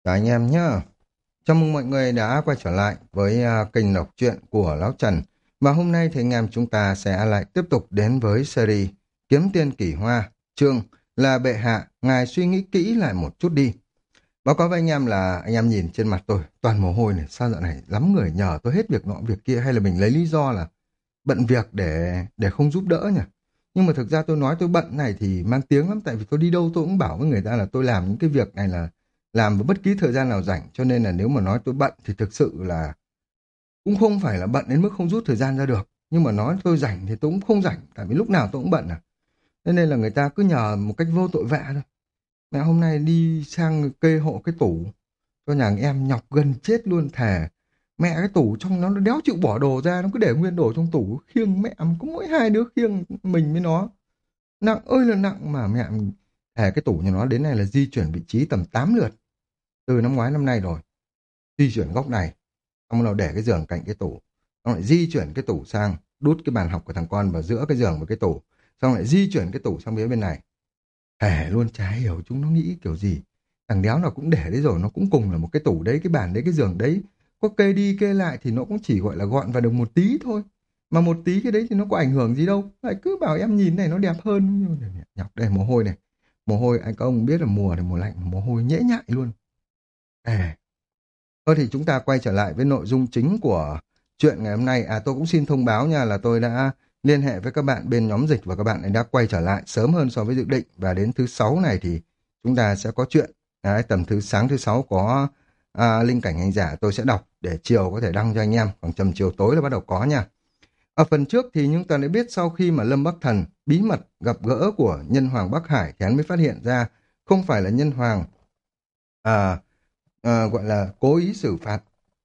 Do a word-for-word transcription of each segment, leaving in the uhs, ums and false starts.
Chào anh em nhé. Chào mừng mọi người đã quay trở lại với à, kênh đọc truyện của Lão Trần. Và hôm nay thì anh em chúng ta sẽ lại tiếp tục đến với series Kiếm Tiên Kỳ Hoa, chương là Bệ Hạ, ngài suy nghĩ kỹ lại một chút đi. Báo cáo với anh em là anh em nhìn trên mặt tôi toàn mồ hôi này, sao dạo này lắm người nhờ tôi hết việc nọ việc kia, hay là mình lấy lý do là bận việc để để không giúp đỡ nhỉ? Nhưng mà thực ra tôi nói tôi bận này thì mang tiếng lắm, tại vì tôi đi đâu tôi cũng bảo với người ta là tôi làm những cái việc này là làm vào bất kỳ thời gian nào rảnh, cho nên là nếu mà nói tôi bận thì thực sự là cũng không phải là bận đến mức không rút thời gian ra được, nhưng mà nói tôi rảnh thì tôi cũng không rảnh, tại vì lúc nào tôi cũng bận à. Thế nên là người ta cứ nhờ một cách vô tội vạ thôi. Mẹ hôm nay đi sang kê hộ cái tủ cho nhà em nhọc gần chết luôn, thề. Mẹ cái tủ trong nó nó đéo chịu bỏ đồ ra, nó cứ để nguyên đồ trong tủ, khiêng mẹ có mỗi hai đứa khiêng mình với nó, nặng ơi là nặng mà mẹ. Thề cái tủ nhà nó đến này là di chuyển vị trí tầm tám lượt từ năm ngoái năm nay rồi. Di chuyển góc này, xong rồi để cái giường cạnh cái tủ, xong lại di chuyển cái tủ sang đút cái bàn học của thằng con vào giữa cái giường và cái tủ, xong lại di chuyển cái tủ sang phía bên này. Thề luôn chả hiểu chúng nó nghĩ kiểu gì. Thằng đéo nào cũng để đấy rồi, nó cũng cùng là một cái tủ đấy, cái bàn đấy, cái giường đấy. Có kê đi kê lại thì nó cũng chỉ gọi là gọn vào được một tí thôi. Mà một tí cái đấy thì nó có ảnh hưởng gì đâu. Lại cứ bảo em nhìn này nó đẹp hơn. Nhọc đây, mồ hôi này. Mồ hôi, anh các ông biết là mùa này mùa lạnh, mồ hôi nhễ nhại luôn. À, thôi thì chúng ta quay trở lại với nội dung chính của chuyện ngày hôm nay. À, tôi cũng xin thông báo nha là tôi đã liên hệ với các bạn bên nhóm dịch và các bạn ấy đã quay trở lại sớm hơn so với dự định, và đến thứ sáu này thì chúng ta sẽ có chuyện. Đấy, tầm thứ sáng thứ sáu có à, linh cảnh hành giả tôi sẽ đọc để chiều có thể đăng cho anh em, còn tầm chiều tối là bắt đầu có nha. Ở phần trước thì chúng ta đã biết sau khi mà Lâm Bắc Thần bí mật gặp gỡ của nhân hoàng Bắc Hải thì hắn mới phát hiện ra không phải là nhân hoàng à, à, gọi là cố ý xử phạt,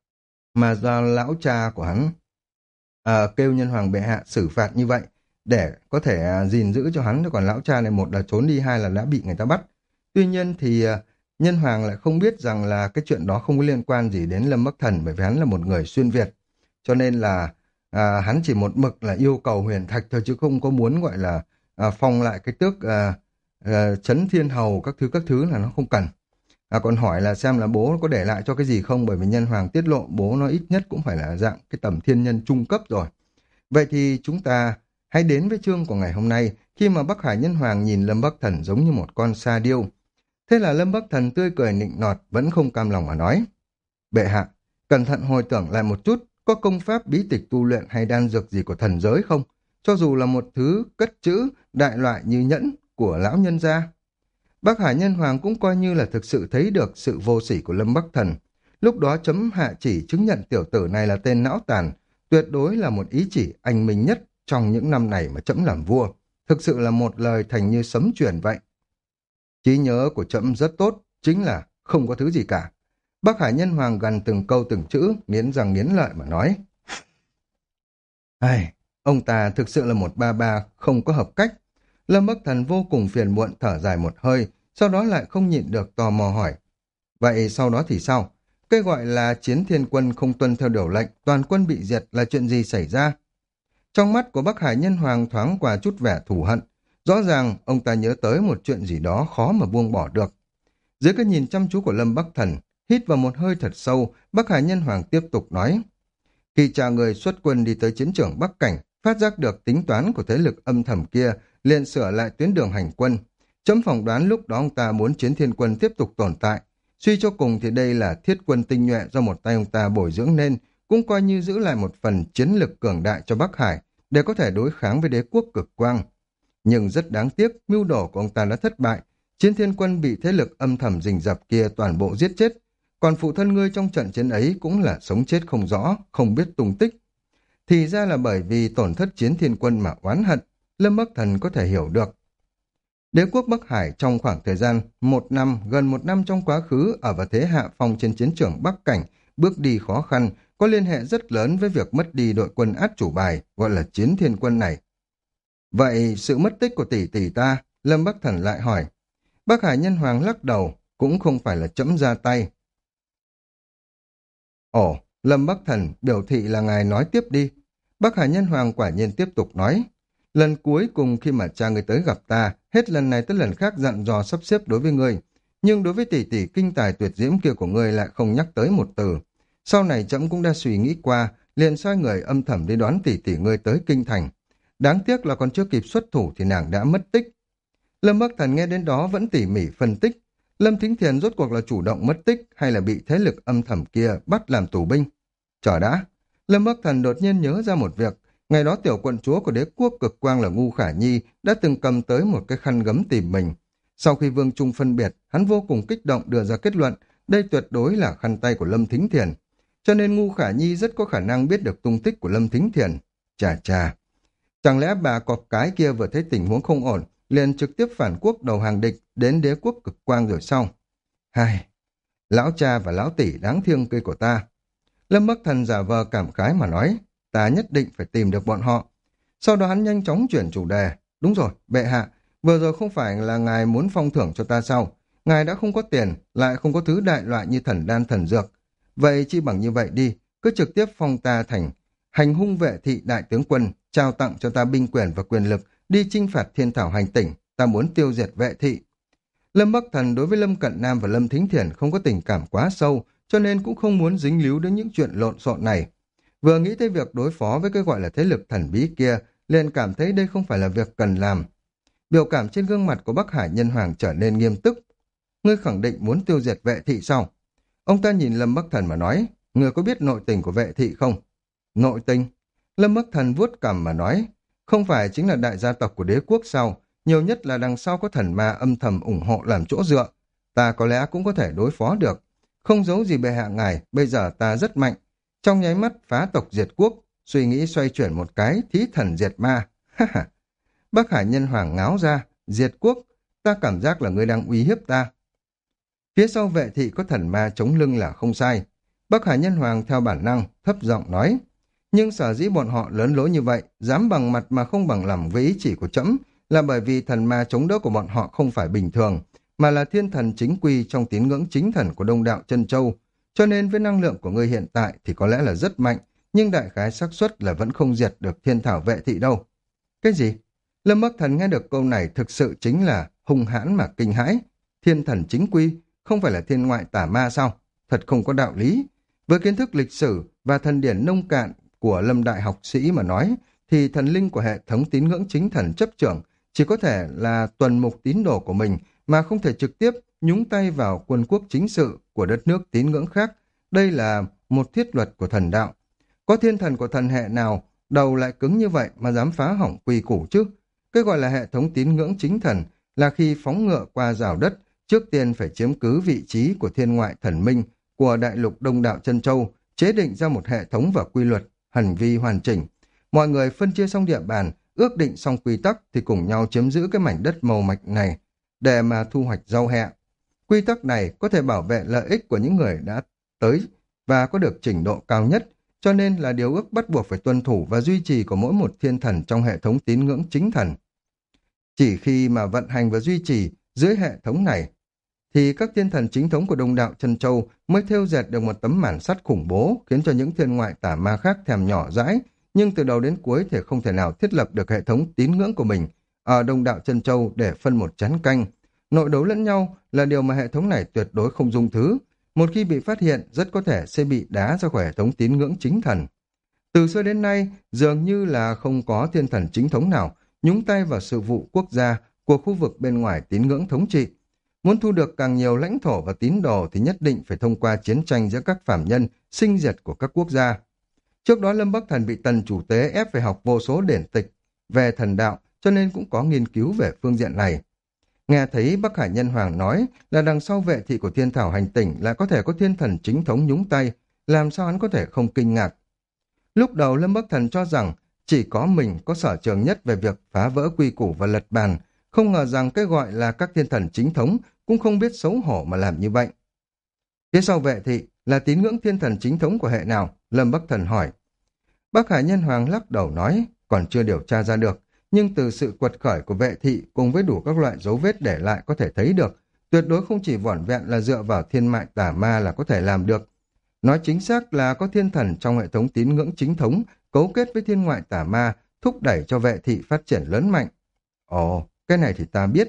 mà do lão cha của hắn à, kêu nhân hoàng bệ hạ xử phạt như vậy để có thể à, gìn giữ cho hắn. Còn lão cha này một là trốn đi, hai là đã bị người ta bắt. Tuy nhiên thì à, nhân hoàng lại không biết rằng là cái chuyện đó không có liên quan gì đến Lâm Bắc Thần, bởi vì hắn là một người xuyên Việt, cho nên là à, hắn chỉ một mực là yêu cầu huyền thạch thôi, chứ không có muốn gọi là à, phong lại cái tước à, à, Trấn Thiên Hầu các thứ các thứ là nó không cần. À, còn hỏi là xem là bố có để lại cho cái gì không, bởi vì nhân hoàng tiết lộ bố nó ít nhất cũng phải là dạng cái tầm thiên nhân trung cấp rồi. Vậy thì chúng ta hãy đến với chương của ngày hôm nay, khi mà Bắc Hải nhân hoàng nhìn Lâm Bắc Thần giống như một con sa điêu. Thế là Lâm Bắc Thần tươi cười nịnh nọt, vẫn không cam lòng mà nói: Bệ hạ, cẩn thận hồi tưởng lại một chút, có công pháp bí tịch tu luyện hay đan dược gì của thần giới không? Cho dù là một thứ cất chữ đại loại như nhẫn của lão nhân gia. Bắc Hải Nhân Hoàng cũng coi như là thực sự thấy được sự vô sỉ của Lâm Bắc Thần. Lúc đó chấm hạ chỉ chứng nhận tiểu tử này là tên não tàn, tuyệt đối là một ý chỉ anh minh nhất trong những năm này mà trẫm làm vua. Thực sự là một lời thành như sấm truyền vậy. Trí nhớ của trẫm rất tốt, chính là không có thứ gì cả. Bắc Hải Nhân Hoàng gần từng câu từng chữ, nghiến răng nghiến lợi mà nói. Ai, ông ta thực sự là một ba ba không có hợp cách. Lâm Bắc Thần vô cùng phiền muộn thở dài một hơi, sau đó lại không nhịn được tò mò hỏi. Vậy sau đó thì sao? Cái gọi là chiến thiên quân không tuân theo điều lệnh, toàn quân bị diệt là chuyện gì xảy ra? Trong mắt của Bắc Hải Nhân Hoàng thoáng qua chút vẻ thù hận. Rõ ràng ông ta nhớ tới một chuyện gì đó khó mà buông bỏ được. Dưới cái nhìn chăm chú của Lâm Bắc Thần, hít vào một hơi thật sâu, Bắc Hải Nhân Hoàng tiếp tục nói. Khi cha người xuất quân đi tới chiến trường Bắc Cảnh, phát giác được tính toán của thế lực âm thầm kia, liền sửa lại tuyến đường hành quân. Chấm phỏng đoán lúc đó ông ta muốn chiến thiên quân tiếp tục tồn tại. Suy cho cùng thì đây là thiết quân tinh nhuệ do một tay ông ta bồi dưỡng nên, cũng coi như giữ lại một phần chiến lực cường đại cho Bắc Hải, để có thể đối kháng với đế quốc cực quang. Nhưng rất đáng tiếc, mưu đồ của ông ta đã thất bại. Chiến thiên quân bị thế lực âm thầm rình rập kia toàn bộ giết chết. Còn phụ thân ngươi trong trận chiến ấy cũng là sống chết không rõ, không biết tung tích. Thì ra là bởi vì tổn thất chiến thiên quân mà oán hận, Lâm Bắc Thần có thể hiểu được. Đế quốc Bắc Hải trong khoảng thời gian một năm, gần một năm trong quá khứ ở vào thế hạ phong trên chiến trường Bắc Cảnh, bước đi khó khăn, có liên hệ rất lớn với việc mất đi đội quân át chủ bài, gọi là chiến thiên quân này. Vậy sự mất tích của tỷ tỷ ta, Lâm Bắc Thần lại hỏi. Bắc Hải Nhân Hoàng lắc đầu, cũng không phải là trẫm ra tay. Ồ, Lâm Bắc Thần biểu thị là ngài nói tiếp đi. Bắc Hải Nhân Hoàng quả nhiên tiếp tục nói. Lần cuối cùng khi mà cha người tới gặp ta, hết lần này tới lần khác dặn dò sắp xếp đối với ngươi. nhưng đối với tỷ tỷ kinh tài tuyệt diễm kia của ngươi lại không nhắc tới một từ. Sau này trẫm cũng đã suy nghĩ qua, liền sai người âm thầm đi đoán tỷ tỷ ngươi tới kinh thành. Đáng tiếc là còn chưa kịp xuất thủ thì nàng đã mất tích. Lâm Bắc Thần nghe đến đó vẫn tỉ mỉ phân tích. Lâm Thính Thiền rốt cuộc là chủ động mất tích hay là bị thế lực âm thầm kia bắt làm tù binh? Chờ đã. Lâm Bắc Thần đột nhiên nhớ ra một việc. Ngày đó tiểu quận chúa của đế quốc cực quang là Ngu Khả Nhi đã từng cầm tới một cái khăn gấm tìm mình. Sau khi Vương Trung phân biệt, hắn vô cùng kích động đưa ra kết luận đây tuyệt đối là khăn tay của Lâm Thính Thiền. Cho nên Ngu Khả Nhi rất có khả năng biết được tung tích của Lâm Thính Thiền. Chà chà. Chẳng lẽ bà cọp cái kia vừa thấy tình huống không ổn, liền trực tiếp phản quốc đầu hàng địch đến đế quốc cực quang rồi xong. Hai, lão cha và lão tỷ đáng thương cây của ta. Lâm Bắc Thần giả vờ cảm khái mà nói, ta nhất định phải tìm được bọn họ. Sau đó hắn nhanh chóng chuyển chủ đề. Đúng rồi, bệ hạ, vừa rồi không phải là ngài muốn phong thưởng cho ta sao? Ngài đã không có tiền, lại không có thứ đại loại như thần đan thần dược. Vậy chi bằng như vậy đi, cứ trực tiếp phong ta thành hành hung vệ thị đại tướng quân, trao tặng cho ta binh quyền và quyền lực, đi chinh phạt thiên thảo hành tỉnh, ta muốn tiêu diệt vệ thị. Lâm Bắc Thần đối với Lâm Cận Nam và Lâm Thính Thiển không có tình cảm quá sâu, cho nên cũng không muốn dính líu đến những chuyện lộn xộn này. Vừa nghĩ tới việc đối phó với cái gọi là thế lực thần bí kia, liền cảm thấy đây không phải là việc cần làm. Biểu cảm trên gương mặt của Bắc Hải Nhân Hoàng trở nên nghiêm túc. Ngươi khẳng định muốn tiêu diệt vệ thị sao? Ông ta nhìn Lâm Bắc Thần mà nói, ngươi có biết nội tình của vệ thị không? Nội tình? Lâm Bắc Thần vuốt cằm mà nói, không phải chính là đại gia tộc của đế quốc sao? Nhiều nhất là đằng sau có thần ma âm thầm ủng hộ làm chỗ dựa. Ta có lẽ cũng có thể đối phó được. Không giấu gì bệ hạ ngài, bây giờ ta rất mạnh. Trong nháy mắt phá tộc diệt quốc, suy nghĩ xoay chuyển một cái, thí thần diệt ma. Bắc Hải Nhân Hoàng ngáo ra, diệt quốc, ta cảm giác là ngươi đang uy hiếp ta. Phía sau vệ thị có thần ma chống lưng là không sai. Bắc Hải Nhân Hoàng theo bản năng, thấp giọng nói. Nhưng sở dĩ bọn họ lớn lối như vậy, dám bằng mặt mà không bằng lòng với ý chỉ của trẫm, là bởi vì thần ma chống đỡ của bọn họ không phải bình thường, mà là thiên thần chính quy trong tín ngưỡng chính thần của Đông Đạo Chân Châu. Cho nên với năng lượng của ngươi hiện tại thì có lẽ là rất mạnh, nhưng đại khái xác suất là vẫn không diệt được thiên thảo vệ thị đâu. Cái gì? Lâm Bắc Thần nghe được câu này thực sự chính là hung hãn mà kinh hãi. Thiên thần chính quy, không phải là thiên ngoại tả ma sao? Thật không có đạo lý. Với kiến thức lịch sử và thần điển nông cạn của Lâm Đại học sĩ mà nói, thì thần linh của hệ thống tín ngưỡng chính thần chấp trưởng chỉ có thể là tuần mục tín đồ của mình, mà không thể trực tiếp nhúng tay vào quân quốc chính sự của đất nước tín ngưỡng khác. Đây là một thiết luật của thần đạo. Có thiên thần của thần hệ nào đầu lại cứng như vậy mà dám phá hỏng quy củ chứ? Cái gọi là hệ thống tín ngưỡng chính thần là khi phóng ngựa qua rào đất, trước tiên phải chiếm cứ vị trí của thiên ngoại thần minh của đại lục Đông Đạo Chân Châu, chế định ra một hệ thống và quy luật, hành vi hoàn chỉnh. Mọi người phân chia xong địa bàn, ước định xong quy tắc thì cùng nhau chiếm giữ cái mảnh đất màu mạch này để mà thu hoạch rau hẹ. Quy tắc này có thể bảo vệ lợi ích của những người đã tới và có được trình độ cao nhất, cho nên là điều ước bắt buộc phải tuân thủ và duy trì của mỗi một thiên thần trong hệ thống tín ngưỡng chính thần. Chỉ khi mà vận hành và duy trì dưới hệ thống này, thì các thiên thần chính thống của Đông Đạo Chân Châu mới thêu dệt được một tấm màn sắt khủng bố, khiến cho những thiên ngoại tả ma khác thèm nhỏ dãi, nhưng từ đầu đến cuối thì không thể nào thiết lập được hệ thống tín ngưỡng của mình ở Đông Đạo Chân Châu để phân một chén canh. Nội đấu lẫn nhau là điều mà hệ thống này tuyệt đối không dung thứ. Một khi bị phát hiện, rất có thể sẽ bị đá ra khỏi hệ thống tín ngưỡng chính thần. Từ xưa đến nay, dường như là không có thiên thần chính thống nào nhúng tay vào sự vụ quốc gia của khu vực bên ngoài tín ngưỡng thống trị. Muốn thu được càng nhiều lãnh thổ và tín đồ thì nhất định phải thông qua chiến tranh giữa các phàm nhân, sinh diệt của các quốc gia. Trước đó Lâm Bắc Thần bị Tần chủ tế ép phải học vô số điển tịch về thần đạo, cho nên cũng có nghiên cứu về phương diện này. Nghe thấy Bắc Hải Nhân Hoàng nói là đằng sau vệ thị của thiên thảo hành tỉnh lại có thể có thiên thần chính thống nhúng tay, làm sao hắn có thể không kinh ngạc. Lúc đầu Lâm Bắc Thần cho rằng chỉ có mình có sở trường nhất về việc phá vỡ quy củ và lật bàn, không ngờ rằng cái gọi là các thiên thần chính thống cũng không biết xấu hổ mà làm như vậy. Phía sau vệ thị là tín ngưỡng thiên thần chính thống của hệ nào? Lâm Bắc Thần hỏi. Bắc Hải Nhân Hoàng lắc đầu nói, còn chưa điều tra ra được, nhưng từ sự quật khởi của vệ thị cùng với đủ các loại dấu vết để lại có thể thấy được, tuyệt đối không chỉ vỏn vẹn là dựa vào thiên mại tả ma là có thể làm được. Nói chính xác là có thiên thần trong hệ thống tín ngưỡng chính thống cấu kết với thiên ngoại tả ma, thúc đẩy cho vệ thị phát triển lớn mạnh. Ồ, cái này thì ta biết.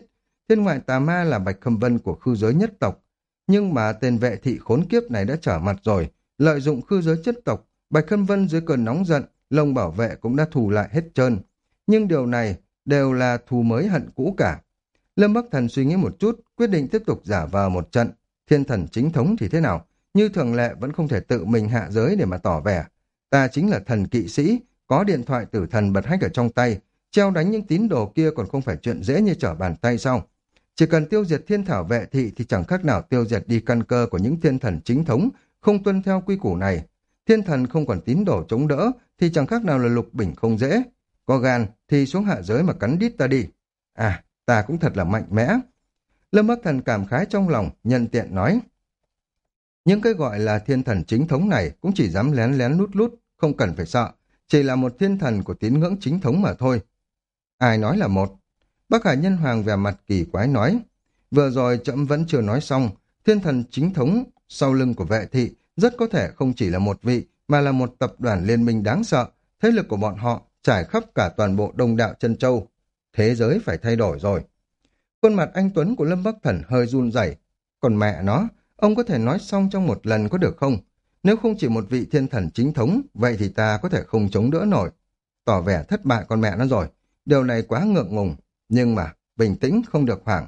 Thiên ngoại tà ma là Bạch Khâm Vân của khư giới nhất tộc. Nhưng mà tên vệ thị khốn kiếp này đã trở mặt rồi. Lợi dụng khư giới chất tộc, Bạch Khâm Vân dưới cơn nóng giận, lông bảo vệ cũng đã thù lại hết trơn. Nhưng điều này đều là thù mới hận cũ cả. Lâm Bắc Thần suy nghĩ một chút, quyết định tiếp tục giả vờ một trận. Thiên thần chính thống thì thế nào? Như thường lệ vẫn không thể tự mình hạ giới để mà tỏ vẻ. Ta chính là thần kỵ sĩ, có điện thoại tử thần bật hách ở trong tay. Treo đánh những tín đồ kia còn không phải chuyện dễ như trở bàn tay sao? Chỉ cần tiêu diệt thiên thảo vệ thị thì chẳng khác nào tiêu diệt đi căn cơ của những thiên thần chính thống, không tuân theo quy củ này. Thiên thần không còn tín đồ chống đỡ thì chẳng khác nào là Lục Bình không dễ. Có gan thì xuống hạ giới mà cắn đít ta đi. À, ta cũng thật là mạnh mẽ. Lâm Bắc Thần cảm khái trong lòng, nhân tiện nói. Những cái gọi là thiên thần chính thống này cũng chỉ dám lén lén lút lút, không cần phải sợ. Chỉ là một thiên thần của tín ngưỡng chính thống mà thôi. Ai nói là một? Bắc Hải Nhân Hoàng vẻ mặt kỳ quái nói. Vừa rồi trẫm vẫn chưa nói xong, thiên thần chính thống sau lưng của vệ thị rất có thể không chỉ là một vị, mà là một tập đoàn liên minh đáng sợ. Thế lực của bọn họ trải khắp cả toàn bộ Đông Đạo Chân Châu. Thế giới phải thay đổi rồi. Khuôn mặt anh Tuấn của Lâm Bắc Thần hơi run rẩy. Còn mẹ nó, ông có thể nói xong trong một lần có được không? Nếu không chỉ một vị thiên thần chính thống, vậy thì ta có thể không chống đỡ nổi. Tỏ vẻ thất bại con mẹ nó rồi. Điều này quá ngượng ngùng. Nhưng mà, bình tĩnh không được hoảng.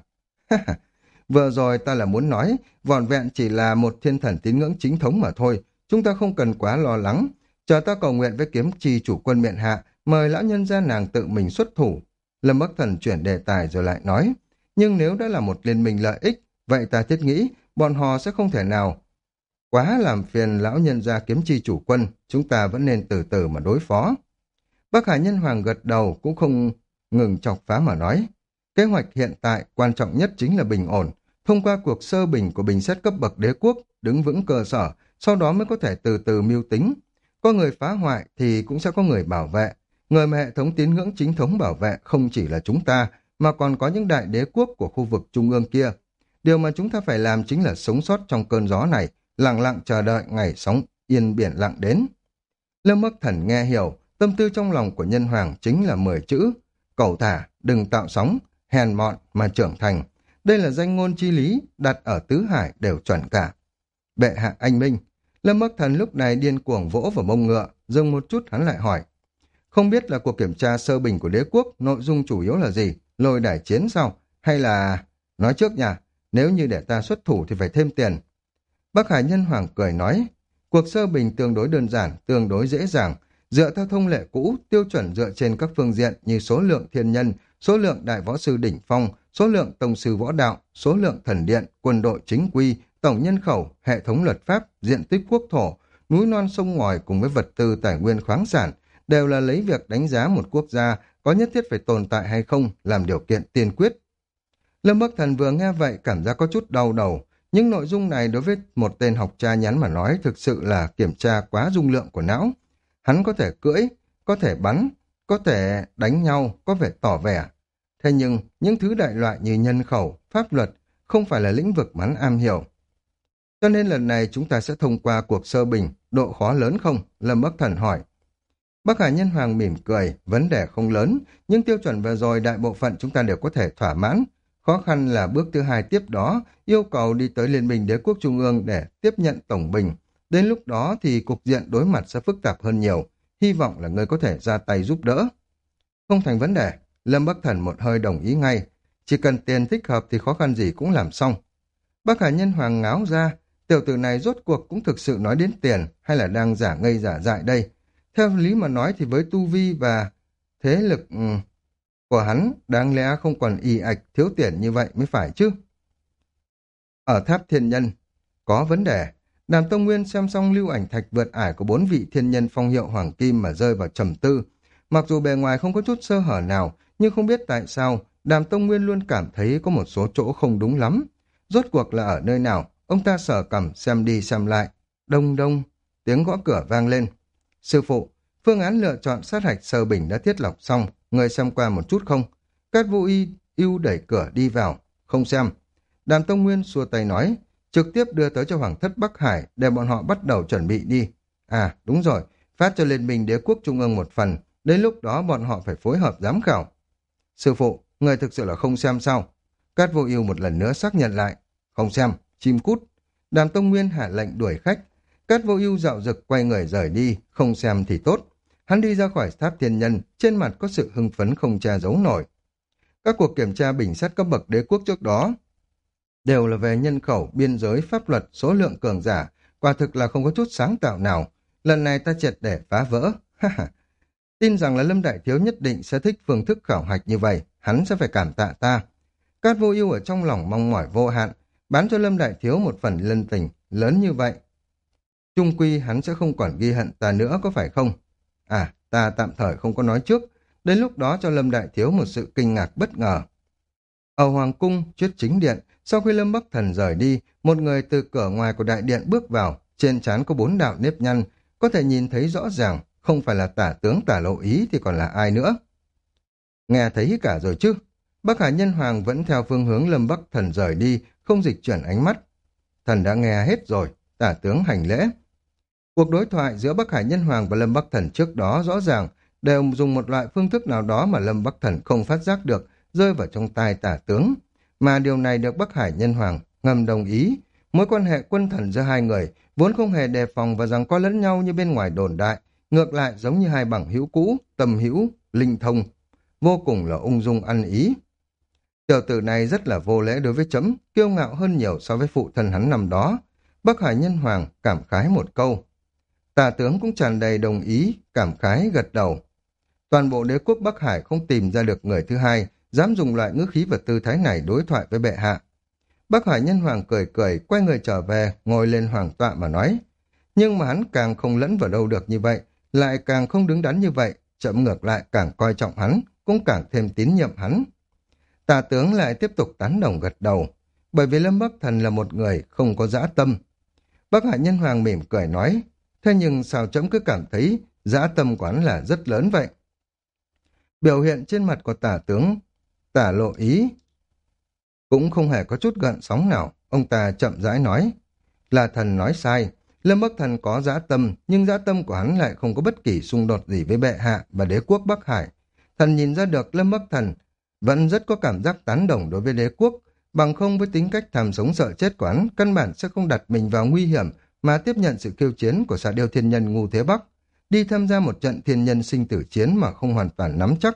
Vừa rồi ta là muốn nói, vỏn vẹn chỉ là một thiên thần tín ngưỡng chính thống mà thôi. Chúng ta không cần quá lo lắng. Chờ ta cầu nguyện với kiếm chi chủ quân miện hạ, mời lão nhân gia nàng tự mình xuất thủ. Lâm Bắc Thần chuyển đề tài rồi lại nói. Nhưng nếu đã là một liên minh lợi ích, vậy ta thiết nghĩ bọn họ sẽ không thể nào quá làm phiền lão nhân gia kiếm chi chủ quân, chúng ta vẫn nên từ từ mà đối phó. Bắc Hải Nhân Hoàng gật đầu cũng không ngừng chọc phá mà nói. Kế hoạch hiện tại quan trọng nhất chính là bình ổn, thông qua cuộc sơ bình của bình xét cấp bậc đế quốc, đứng vững cơ sở, sau đó mới có thể từ từ mưu tính. Có người phá hoại thì cũng sẽ có người bảo vệ. Người mà hệ thống tín ngưỡng chính thống bảo vệ không chỉ là chúng ta, mà còn có những đại đế quốc của khu vực trung ương kia. Điều mà chúng ta phải làm chính là sống sót trong cơn gió này, lặng lặng chờ đợi ngày sóng yên biển lặng đến. Lâm Bắc Thần nghe hiểu, tâm tư trong lòng của Nhân Hoàng chính là mười chữ: cẩu thả, đừng tạo sóng, hèn mọn mà trưởng thành. Đây là danh ngôn chi lý, đặt ở tứ hải đều chuẩn cả. Bệ hạ anh minh. Lâm Bắc Thần lúc này điên cuồng vỗ vào mông ngựa, dừng một chút hắn lại hỏi. Không biết là cuộc kiểm tra sơ bình của đế quốc, nội dung chủ yếu là gì? Lôi đài chiến sao? Hay là... Nói trước nha, nếu như để ta xuất thủ thì phải thêm tiền. Bắc Hải Nhân Hoàng cười nói, cuộc sơ bình tương đối đơn giản, tương đối dễ dàng, dựa theo thông lệ cũ, tiêu chuẩn dựa trên các phương diện như số lượng thiên nhân, số lượng đại võ sư đỉnh phong, số lượng tông sư võ đạo, số lượng thần điện, quân đội chính quy, tổng nhân khẩu, hệ thống luật pháp, diện tích quốc thổ, núi non sông ngòi cùng với vật tư tài nguyên khoáng sản, đều là lấy việc đánh giá một quốc gia có nhất thiết phải tồn tại hay không làm điều kiện tiên quyết. Lâm Bắc Thần vừa nghe vậy cảm giác có chút đau đầu, nhưng nội dung này đối với một tên học tra nhắn mà nói thực sự là kiểm tra quá dung lượng của não. Hắn có thể cưỡi, có thể bắn, có thể đánh nhau, có thể tỏ vẻ. Thế nhưng những thứ đại loại như nhân khẩu, pháp luật không phải là lĩnh vực mà hắn am hiểu. Cho nên lần này chúng ta sẽ thông qua cuộc sơ bình, độ khó lớn không? Lâm Bắc Thần hỏi. Bắc Hải Nhân Hoàng mỉm cười, vấn đề không lớn, nhưng tiêu chuẩn vừa rồi đại bộ phận chúng ta đều có thể thỏa mãn. Khó khăn là bước thứ hai tiếp đó, yêu cầu đi tới Liên minh Đế quốc Trung ương để tiếp nhận tổng bình. Đến lúc đó thì cục diện đối mặt sẽ phức tạp hơn nhiều, hy vọng là người có thể ra tay giúp đỡ. Không thành vấn đề, Lâm Bắc Thần một hơi đồng ý ngay, chỉ cần tiền thích hợp thì khó khăn gì cũng làm xong. Bắc Hải Nhân Hoàng ngáo ra, tiểu tử này rốt cuộc cũng thực sự nói đến tiền hay là đang giả ngây giả dại đây. Theo lý mà nói thì với tu vi và thế lực um, của hắn đáng lẽ không còn ì ạch thiếu tiền như vậy mới phải chứ. Ở tháp thiên nhân, có vấn đề. Đàm Tông Nguyên xem xong lưu ảnh thạch vượt ải của bốn vị thiên nhân phong hiệu hoàng kim mà rơi vào trầm tư. Mặc dù bề ngoài không có chút sơ hở nào, nhưng không biết tại sao Đàm Tông Nguyên luôn cảm thấy có một số chỗ không đúng lắm. Rốt cuộc là ở nơi nào, ông ta sờ cằm xem đi xem lại. Đông đông, tiếng gõ cửa vang lên. Sư phụ, phương án lựa chọn sát hạch sơ bình đã thiết lọc xong, người xem qua một chút không? Cát Vũ Y ưu đẩy cửa đi vào, không xem. Đàm Tông Nguyên xua tay nói, trực tiếp đưa tới cho Hoàng thất Bắc Hải để bọn họ bắt đầu chuẩn bị đi. À, đúng rồi, phát cho Liên minh Đế quốc Trung ương một phần, đến lúc đó bọn họ phải phối hợp giám khảo. Sư phụ, người thực sự là không xem sao? Cát Vô Ưu một lần nữa xác nhận lại. Không xem, chim cút. Đàm Tông Nguyên hạ lệnh đuổi khách. Cát Vô Ưu dạo dực quay người rời đi, không xem thì tốt. Hắn đi ra khỏi tháp thiên nhân, trên mặt có sự hưng phấn không che giấu nổi. Các cuộc kiểm tra bình xét cấp bậc đế quốc trước đó đều là về nhân khẩu, biên giới, pháp luật, số lượng cường giả, quả thực là không có chút sáng tạo nào. Lần này ta triệt để phá vỡ. Tin rằng là Lâm Đại Thiếu nhất định sẽ thích phương thức khảo hạch như vậy, hắn sẽ phải cảm tạ ta. Cát Vô Ưu ở trong lòng mong mỏi vô hạn, bán cho Lâm Đại Thiếu một phần lân tình lớn như vậy. Chung quy hắn sẽ không còn ghi hận ta nữa, có phải không? À, ta tạm thời không có nói trước, đến lúc đó cho Lâm Đại Thiếu một sự kinh ngạc bất ngờ. Ở Hoàng cung, Chuyết Chính Điện, sau khi Lâm Bắc Thần rời đi, một người từ cửa ngoài của đại điện bước vào, trên trán có bốn đạo nếp nhăn, có thể nhìn thấy rõ ràng, không phải là Tả tướng Tả Lộ Ý thì còn là ai nữa. Nghe thấy cả rồi chứ? Bắc Hải Nhân Hoàng vẫn theo phương hướng Lâm Bắc Thần rời đi, không dịch chuyển ánh mắt. Thần đã nghe hết rồi, Tả tướng hành lễ. Cuộc đối thoại giữa Bắc Hải Nhân Hoàng và Lâm Bắc Thần trước đó rõ ràng đều dùng một loại phương thức nào đó mà Lâm Bắc Thần không phát giác được, rơi vào trong tai Tả tướng. Mà điều này được Bắc Hải Nhân Hoàng ngầm đồng ý. Mối quan hệ quân thần giữa hai người vốn không hề đề phòng và giằng co lẫn nhau như bên ngoài đồn đại, ngược lại giống như hai bằng hữu cũ, tâm hữu, linh thông, vô cùng là ung dung ăn ý. Tiểu tử này rất là vô lễ đối với chấm, kiêu ngạo hơn nhiều so với phụ thân hắn năm đó. Bắc Hải Nhân Hoàng cảm khái một câu. Tả tướng cũng tràn đầy đồng ý, cảm khái gật đầu. Toàn bộ đế quốc Bắc Hải không tìm ra được người thứ hai dám dùng loại ngữ khí và tư thái này đối thoại với bệ hạ. Bắc Hải Nhân Hoàng cười cười, quay người trở về, ngồi lên hoàng tọa mà nói. Nhưng mà hắn càng không lẫn vào đâu được như vậy, lại càng không đứng đắn như vậy, chậm ngược lại càng coi trọng hắn, cũng càng thêm tín nhiệm hắn. Tả tướng lại tiếp tục tán đồng gật đầu, bởi vì Lâm Bắc Thần là một người không có dã tâm. Bắc Hải Nhân Hoàng mỉm cười nói, thế nhưng sao chấm cứ cảm thấy dã tâm của hắn là rất lớn vậy? Biểu hiện trên mặt của tả tướng Tả Lộ Ý cũng không hề có chút gợn sóng nào, ông ta chậm rãi nói. Là thần nói sai, Lâm Bắc Thần có dã tâm, nhưng dã tâm của hắn lại không có bất kỳ xung đột gì với bệ hạ và đế quốc Bắc Hải. Thần nhìn ra được Lâm Bắc Thần vẫn rất có cảm giác tán đồng đối với đế quốc, bằng không với tính cách tham sống sợ chết của hắn, căn bản sẽ không đặt mình vào nguy hiểm mà tiếp nhận sự khiêu chiến của Xạ Điêu Thiên Nhân Ngu Thế Bắc, đi tham gia một trận thiên nhân sinh tử chiến mà không hoàn toàn nắm chắc.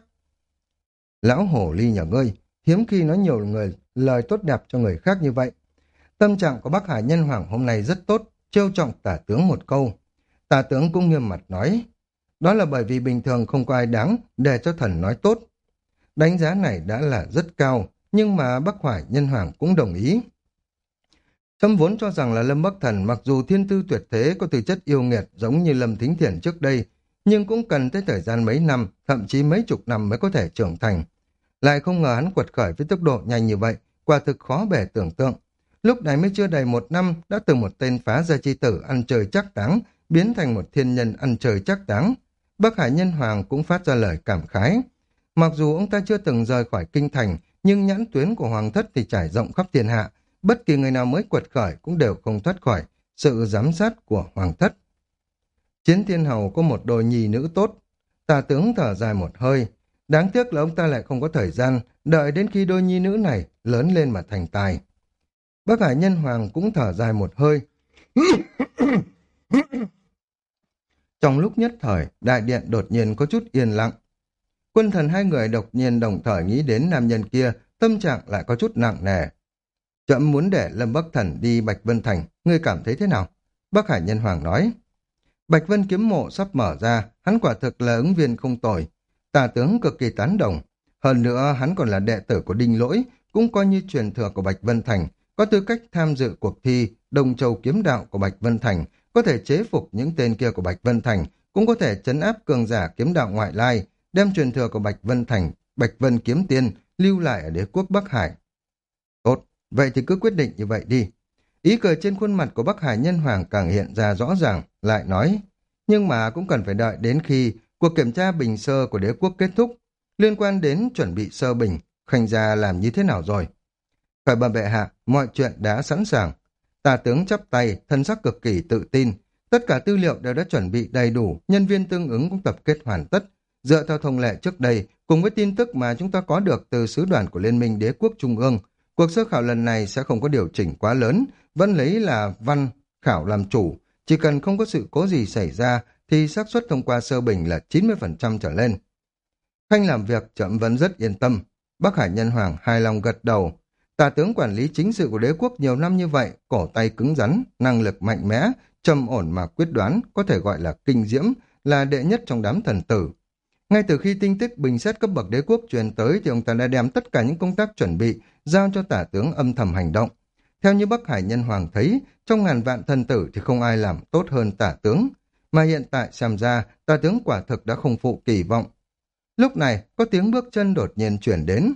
Lão hổ ly nhà ngươi, hiếm khi nói nhiều người lời tốt đẹp cho người khác như vậy. Tâm trạng của Bắc Hải Nhân Hoàng hôm nay rất tốt, trêu trọng tả tướng một câu. Tả tướng cũng nghiêm mặt nói, đó là bởi vì bình thường không có ai đáng để cho thần nói tốt. Đánh giá này đã là rất cao, nhưng mà Bắc Hải Nhân Hoàng cũng đồng ý. Trâm vốn cho rằng là Lâm Bắc Thần mặc dù thiên tư tuyệt thế, có tư chất yêu nghiệt giống như Lâm Thính Thiển trước đây, nhưng cũng cần tới thời gian mấy năm, thậm chí mấy chục năm mới có thể trưởng thành. Lại không ngờ hắn quật khởi với tốc độ nhanh như vậy, quả thực khó bề tưởng tượng. Lúc này mới chưa đầy một năm, đã từ một tên phá gia chi tử ăn chơi chắc táng, biến thành một thiên nhân ăn chơi chắc táng. Bắc Hải Nhân Hoàng cũng phát ra lời cảm khái. Mặc dù ông ta chưa từng rời khỏi kinh thành, nhưng nhãn tuyến của Hoàng thất thì trải rộng khắp thiên hạ. Bất kỳ người nào mới quật khởi cũng đều không thoát khỏi sự giám sát của Hoàng thất. Chiến Thiên Hầu có một đôi nhi nữ tốt. Tả tướng thở dài một hơi. Đáng tiếc là ông ta lại không có thời gian đợi đến khi đôi nhi nữ này lớn lên mà thành tài. Bắc Hải Nhân Hoàng cũng thở dài một hơi. Trong lúc nhất thời, đại điện đột nhiên có chút yên lặng. Quân thần hai người đột nhiên đồng thời nghĩ đến nam nhân kia, tâm trạng lại có chút nặng nề. Trẫm muốn để Lâm Bắc Thần đi Bạch Vân Thành, ngươi cảm thấy thế nào? Bắc Hải Nhân Hoàng nói. Bạch Vân kiếm mộ sắp mở ra, hắn quả thực là ứng viên không tồi. Tả tướng cực kỳ tán đồng. Hơn nữa hắn còn là đệ tử của Đinh Lỗi, cũng coi như truyền thừa của Bạch Vân Thành, có tư cách tham dự cuộc thi Đông Châu Kiếm Đạo của Bạch Vân Thành, có thể chế phục những tên kia của Bạch Vân Thành, cũng có thể trấn áp cường giả kiếm đạo ngoại lai, đem truyền thừa của Bạch Vân Thành, Bạch Vân Kiếm Tiên lưu lại ở đế quốc Bắc Hải. Tốt, vậy thì cứ quyết định như vậy đi. Ý cười trên khuôn mặt của Bắc Hải Nhân Hoàng càng hiện ra rõ ràng, lại nói, nhưng mà cũng cần phải đợi đến khi cuộc kiểm tra bình sơ của đế quốc kết thúc, liên quan đến chuẩn bị sơ bình, Khanh gia làm như thế nào rồi? Khởi bẩm bệ hạ, mọi chuyện đã sẵn sàng. Tả tướng chắp tay, thân sắc cực kỳ tự tin. Tất cả tư liệu đều đã chuẩn bị đầy đủ, nhân viên tương ứng cũng tập kết hoàn tất. Dựa theo thông lệ trước đây, cùng với tin tức mà chúng ta có được từ sứ đoàn của Liên minh Đế quốc Trung ương, Cuộc sơ khảo lần này sẽ không có điều chỉnh quá lớn, vẫn lấy là văn khảo làm chủ. Chỉ cần không có sự cố gì xảy ra thì xác suất thông qua sơ bình là chín mươi phần trăm trở lên. Khanh làm việc chậm vẫn rất yên tâm. Bắc Hải Nhân Hoàng hài lòng gật đầu. Tả tướng quản lý chính sự của đế quốc nhiều năm như vậy, cổ tay cứng rắn, năng lực mạnh mẽ, trầm ổn mà quyết đoán, có thể gọi là kinh diễm, là đệ nhất trong đám thần tử. Ngay từ khi tin tức bình xét cấp bậc đế quốc truyền tới thì ông ta đã đem tất cả những công tác chuẩn bị giao cho tả tướng âm thầm hành động. Theo như Bắc Hải Nhân Hoàng thấy, trong ngàn vạn thần tử thì không ai làm tốt hơn tả tướng. Mà hiện tại xem ra, tả tướng quả thực đã không phụ kỳ vọng. Lúc này, có tiếng bước chân đột nhiên chuyển đến.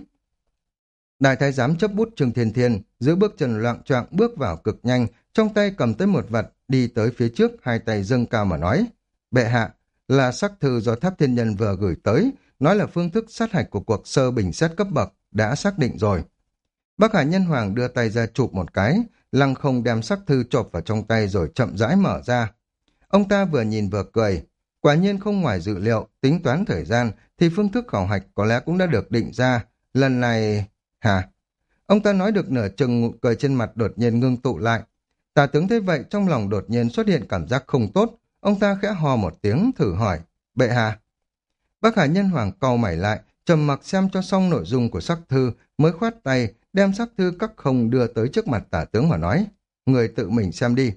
Đại thái giám chấp bút Trương Thiên Thiên, giữ bước chân loạng choạng bước vào cực nhanh, trong tay cầm tới một vật, đi tới phía trước, hai tay dâng cao mà nói. Bệ hạ, là sắc thư do Tháp Thiên Nhân vừa gửi tới, nói là phương thức sát hạch của cuộc sơ bình xét cấp bậc, đã xác định rồi. Bắc Hải Nhân Hoàng đưa tay ra chụp một cái, lăng không đem sắc thư chộp vào trong tay rồi chậm rãi mở ra. Ông ta vừa nhìn vừa cười, quả nhiên không ngoài dự liệu, tính toán thời gian, thì phương thức khảo hạch có lẽ cũng đã được định ra. Lần này... Hả? Ông ta nói được nửa chừng nụ cười trên mặt đột nhiên ngưng tụ lại. Tả tướng thấy vậy trong lòng đột nhiên xuất hiện cảm giác không tốt. Ông ta khẽ hò một tiếng thử hỏi. Bệ hạ. Bắc Hải Nhân Hoàng cau mày lại, trầm mặc xem cho xong nội dung của sắc thư, mới khoát tay, đem sắc thư cắt không đưa tới trước mặt tả tướng mà nói. Người tự mình xem đi.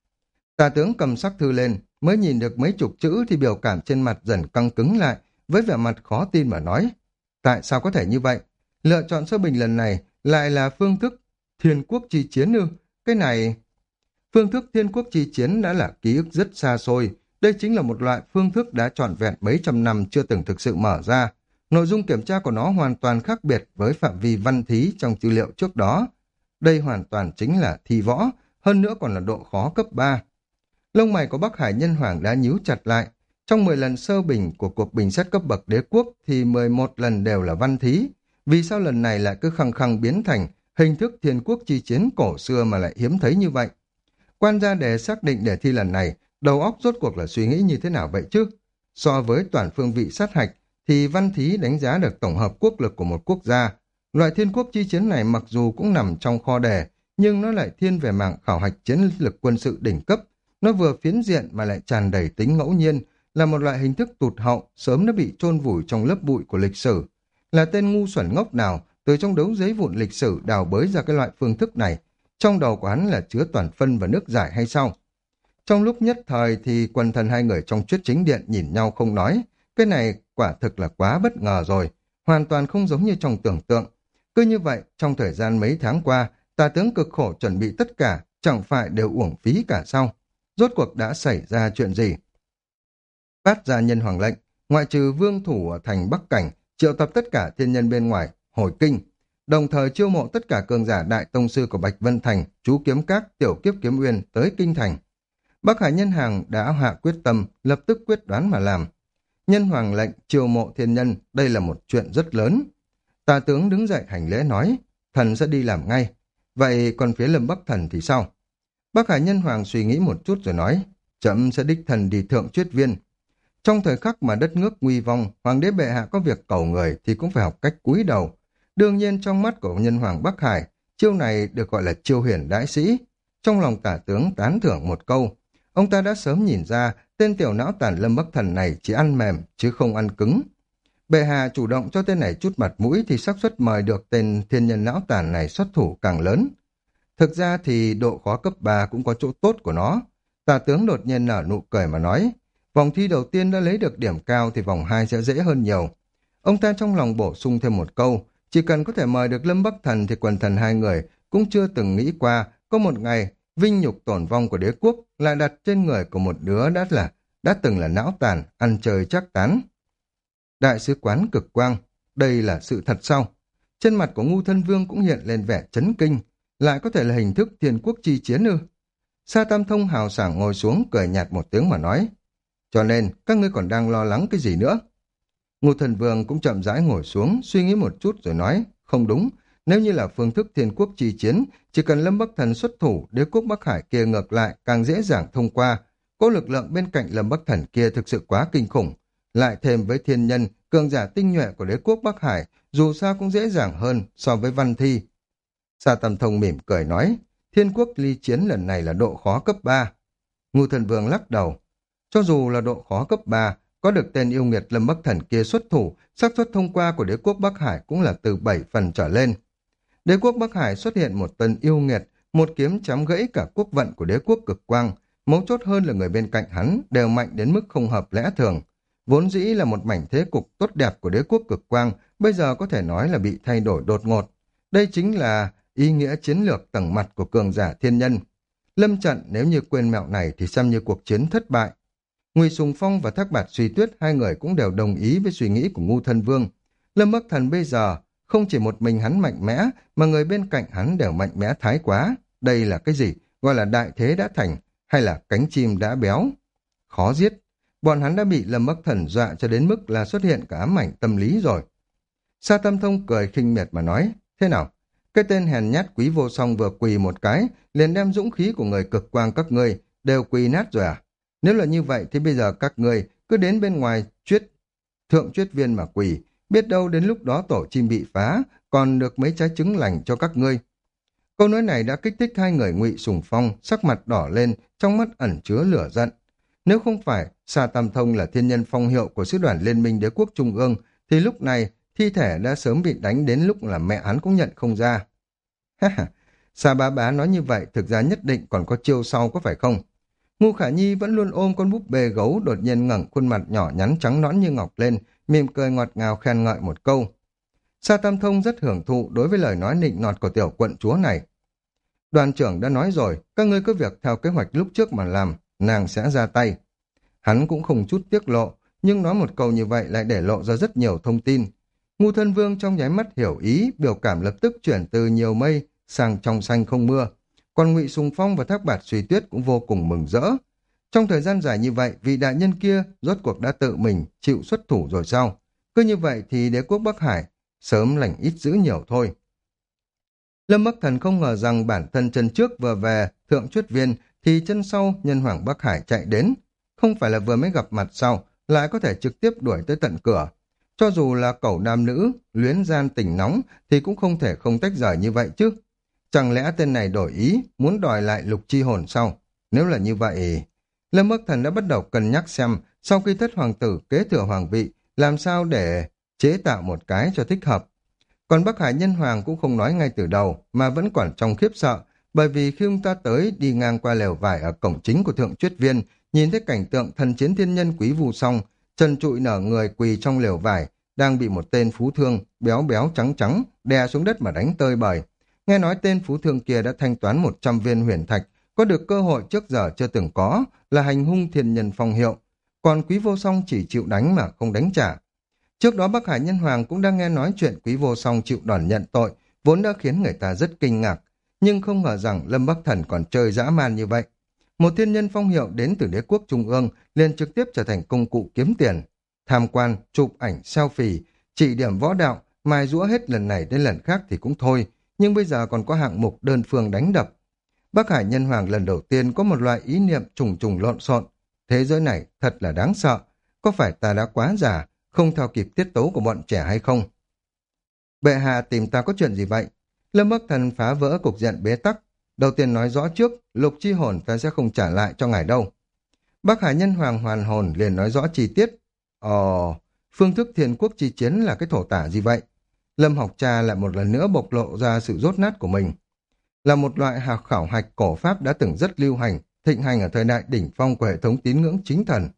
Tả tướng cầm sắc thư lên, mới nhìn được mấy chục chữ thì biểu cảm trên mặt dần căng cứng lại, với vẻ mặt khó tin mà nói. Tại sao có thể như vậy? Lựa chọn sơ bình lần này lại là phương thức thiên quốc chi chiến ư? Cái này... Phương thức thiên quốc chi chiến đã là ký ức rất xa xôi. Đây chính là một loại phương thức đã trọn vẹn mấy trăm năm chưa từng thực sự mở ra. Nội dung kiểm tra của nó hoàn toàn khác biệt với phạm vi văn thí trong tư liệu trước đó. Đây hoàn toàn chính là thi võ, hơn nữa còn là độ khó cấp ba. Lông mày của Bắc Hải Nhân Hoàng đã nhíu chặt lại. Trong mười lần sơ bình của cuộc bình xét cấp bậc đế quốc thì mười một lần đều là văn thí. Vì sao lần này lại cứ khăng khăng biến thành hình thức thiên quốc chi chiến cổ xưa mà lại hiếm thấy như vậy? Quan gia để xác định đề thi lần này, đầu óc rốt cuộc là suy nghĩ như thế nào vậy chứ? So với toàn phương vị sát hạch, thì văn thí đánh giá được tổng hợp quốc lực của một quốc gia. Loại thiên quốc chi chiến này mặc dù cũng nằm trong kho đề, nhưng nó lại thiên về mảng khảo hạch chiến lực quân sự đỉnh cấp. Nó vừa phiến diện mà lại tràn đầy tính ngẫu nhiên, là một loại hình thức tụt hậu, sớm đã bị chôn vùi trong lớp bụi của lịch sử. Là tên ngu xuẩn ngốc nào, từ trong đống giấy vụn lịch sử đào bới ra cái loại phương thức này, trong đầu của hắn là chứa toàn phân và nước giải hay sao? Trong lúc nhất thời thì quần thần hai người trong chuyết chính điện nhìn nhau không nói, cái này quả thực là quá bất ngờ rồi, hoàn toàn không giống như trong tưởng tượng. Cứ như vậy, trong thời gian mấy tháng qua, tả tướng cực khổ chuẩn bị tất cả, chẳng phải đều uổng phí cả sao? Rốt cuộc đã xảy ra chuyện gì? Phát ra nhân hoàng lệnh, ngoại trừ vương thủ ở thành Bắc Cảnh, triệu tập tất cả thiên nhân bên ngoài, hồi kinh, đồng thời chiêu mộ tất cả cường giả đại tông sư của Bạch Vân Thành, chú kiếm các, tiểu kiếp kiếm uyên tới kinh thành. Bắc Hải Nhân Hoàng đã hạ quyết tâm, lập tức quyết đoán mà làm. Nhân hoàng lệnh chiêu mộ thiên nhân, đây là một chuyện rất lớn. Tả tướng đứng dậy hành lễ nói, thần sẽ đi làm ngay. Vậy còn phía Lâm Bắc Thần thì sao? Bắc Hải Nhân Hoàng suy nghĩ một chút rồi nói, chậm sẽ đích thần đi thượng chuyết viên. Trong thời khắc mà đất nước nguy vong, hoàng đế bệ hạ có việc cầu người thì cũng phải học cách cúi đầu. Đương nhiên trong mắt của nhân hoàng Bắc Hải, chiêu này được gọi là chiêu huyền đại sĩ. Trong lòng tả tướng tán thưởng một câu, ông ta đã sớm nhìn ra tên tiểu não tàn Lâm Bắc Thần này chỉ ăn mềm chứ không ăn cứng. Bệ hạ chủ động cho tên này chút mặt mũi thì xác suất mời được tên thiên nhân não tàn này xuất thủ càng lớn. Thực ra thì độ khó cấp ba cũng có chỗ tốt của nó. Tả tướng đột nhiên nở nụ cười mà nói, vòng thi đầu tiên đã lấy được điểm cao thì vòng hai sẽ dễ hơn nhiều. Ông ta trong lòng bổ sung thêm một câu, chỉ cần có thể mời được Lâm Bắc Thần thì quần thần hai người cũng chưa từng nghĩ qua có một ngày vinh nhục tổn vong của đế quốc lại đặt trên người của một đứa đã là đã từng là não tàn, ăn chơi chắc tán. Đại sứ quán cực quang, đây là sự thật sao? Trên mặt của Ngu Thân Vương cũng hiện lên vẻ chấn kinh, lại có thể là hình thức thiên quốc chi chiến ư? Sa Tam Thông hào sảng ngồi xuống cười nhạt một tiếng mà nói, cho nên các ngươi còn đang lo lắng cái gì nữa? Ngô Thần Vương cũng chậm rãi ngồi xuống, suy nghĩ một chút rồi nói, không đúng, nếu như là phương thức thiên quốc chi chiến, chỉ cần Lâm Bắc Thần xuất thủ, đế quốc Bắc Hải kia ngược lại càng dễ dàng thông qua. Có lực lượng bên cạnh Lâm Bắc Thần kia thực sự quá kinh khủng, lại thêm với thiên nhân, cường giả tinh nhuệ của đế quốc Bắc Hải, dù sao cũng dễ dàng hơn so với văn thi. Sa Tam Thông mỉm cười nói, Thiên Quốc ly chiến lần này là độ khó cấp ba. Ngưu Thần Vương lắc đầu, cho dù là độ khó cấp ba, có được tên yêu nghiệt Lâm Bắc Thần kia xuất thủ, xác suất thông qua của đế quốc Bắc Hải cũng là từ bảy phần trở lên. Đế quốc Bắc Hải xuất hiện một tên yêu nghiệt, một kiếm chém gãy cả quốc vận của đế quốc Cực Quang, mấu chốt hơn là người bên cạnh hắn đều mạnh đến mức không hợp lẽ thường. Vốn dĩ là một mảnh thế cục tốt đẹp của đế quốc Cực Quang, bây giờ có thể nói là bị thay đổi đột ngột. Đây chính là ý nghĩa chiến lược tầng mặt của cường giả thiên nhân. Lâm trận nếu như quên mẹo này thì xem như cuộc chiến thất bại. Ngụy Sùng Phong và Thác Bạt Suy Tuyết hai người cũng đều đồng ý với suy nghĩ của Ngưu Thân Vương. Lâm Bắc Thần bây giờ không chỉ một mình hắn mạnh mẽ, mà người bên cạnh hắn đều mạnh mẽ thái quá. Đây là cái gì? Gọi là đại thế đã thành, hay là cánh chim đã béo? Khó giết. Bọn hắn đã bị Lâm Bắc Thần dọa cho đến mức là xuất hiện cả ám ảnh tâm lý rồi. Sa Tam Thông cười khinh miệt mà nói, thế nào? Cái tên hèn nhát Quý Vô Song vừa quỳ một cái, liền đem dũng khí của người Cực Quang các ngươi đều quỳ nát rồi à? Nếu là như vậy thì bây giờ các ngươi cứ đến bên ngoài chuyết, thượng chuyết viên mà quỳ, biết đâu đến lúc đó tổ chim bị phá, còn được mấy trái trứng lành cho các ngươi. Câu nói này đã kích thích hai người Ngụy Sùng Phong, sắc mặt đỏ lên, trong mắt ẩn chứa lửa giận. Nếu không phải Sa Tam Thông là thiên nhân phong hiệu của sứ đoàn Liên minh Đế quốc Trung ương, thì lúc này thi thể đã sớm bị đánh đến lúc là mẹ hắn cũng nhận không ra. Ha ha, Sa Bá Bá nói như vậy thực ra nhất định còn có chiêu sau có phải không? Ngu Khả Nhi vẫn luôn ôm con búp bê gấu, đột nhiên ngẩng khuôn mặt nhỏ nhắn trắng nõn như ngọc lên, mỉm cười ngọt ngào khen ngợi một câu. Sa Tam Thông rất hưởng thụ đối với lời nói nịnh nọt của tiểu quận chúa này. Đoàn trưởng đã nói rồi, các ngươi cứ việc theo kế hoạch lúc trước mà làm, nàng sẽ ra tay. Hắn cũng không chút tiếc lộ, nhưng nói một câu như vậy lại để lộ ra rất nhiều thông tin. Ngưu Thân Vương trong nháy mắt hiểu ý, biểu cảm lập tức chuyển từ nhiều mây sang trong xanh không mưa. Còn Ngụy Sùng Phong và Thác Bạt Suy Tuyết cũng vô cùng mừng rỡ. Trong thời gian dài như vậy, vị đại nhân kia rốt cuộc đã tự mình chịu xuất thủ rồi sao? Cứ như vậy thì đế quốc Bắc Hải sớm lành ít dữ nhiều thôi. Lâm Bắc Thần không ngờ rằng bản thân chân trước vừa về thượng chuyết viên thì chân sau nhân hoàng Bắc Hải chạy đến. Không phải là vừa mới gặp mặt sau, lại có thể trực tiếp đuổi tới tận cửa. Cho dù là cẩu nam nữ, luyến gian tình nóng thì cũng không thể không tách rời như vậy chứ. Chẳng lẽ tên này đổi ý, muốn đòi lại lục chi hồn sau? Nếu là như vậy, Lâm Bắc Thần đã bắt đầu cân nhắc xem sau khi thất hoàng tử kế thừa hoàng vị, làm sao để chế tạo một cái cho thích hợp. Còn Bắc Hải nhân hoàng cũng không nói ngay từ đầu, mà vẫn còn trong khiếp sợ, bởi vì khi ông ta tới đi ngang qua lều vải ở cổng chính của thượng chuyết viên, nhìn thấy cảnh tượng thần chiến thiên nhân Quý Vu Song, trần trụi nở người quỳ trong lều vải, đang bị một tên phú thương, béo béo trắng trắng, đè xuống đất mà đánh tơi bời. Nghe nói tên phú thương kia đã thanh toán một trăm viên huyền thạch, có được cơ hội trước giờ chưa từng có, là hành hung thiên nhân phong hiệu. Còn Quý Vô Song chỉ chịu đánh mà không đánh trả. Trước đó Bắc Hải nhân hoàng cũng đang nghe nói chuyện Quý Vô Song chịu đòn nhận tội, vốn đã khiến người ta rất kinh ngạc, nhưng không ngờ rằng Lâm Bắc Thần còn chơi dã man như vậy. Một thiên nhân phong hiệu đến từ đế quốc trung ương liền trực tiếp trở thành công cụ kiếm tiền. Tham quan, chụp ảnh, selfie, chỉ điểm võ đạo, mài giũa hết lần này đến lần khác thì cũng thôi, nhưng bây giờ còn có hạng mục đơn phương đánh đập. Bắc Hải nhân hoàng lần đầu tiên có một loại ý niệm trùng trùng lộn xộn. Thế giới này thật là đáng sợ. Có phải ta đã quá già, không theo kịp tiết tấu của bọn trẻ hay không? Bệ hạ tìm ta có chuyện gì vậy? Lâm Bắc Thần phá vỡ cục diện bế tắc. Đầu tiên nói rõ trước, lục chi hồn ta sẽ không trả lại cho ngài đâu. Bắc Hải nhân hoàng hoàn hồn liền nói rõ chi tiết. Ồ, phương thức thiên quốc chi chiến là cái thổ tả gì vậy? Lâm học trà lại một lần nữa bộc lộ ra sự rốt nát của mình. Là một loại hạc khảo hạch cổ pháp đã từng rất lưu hành, thịnh hành ở thời đại đỉnh phong của hệ thống tín ngưỡng chính thần.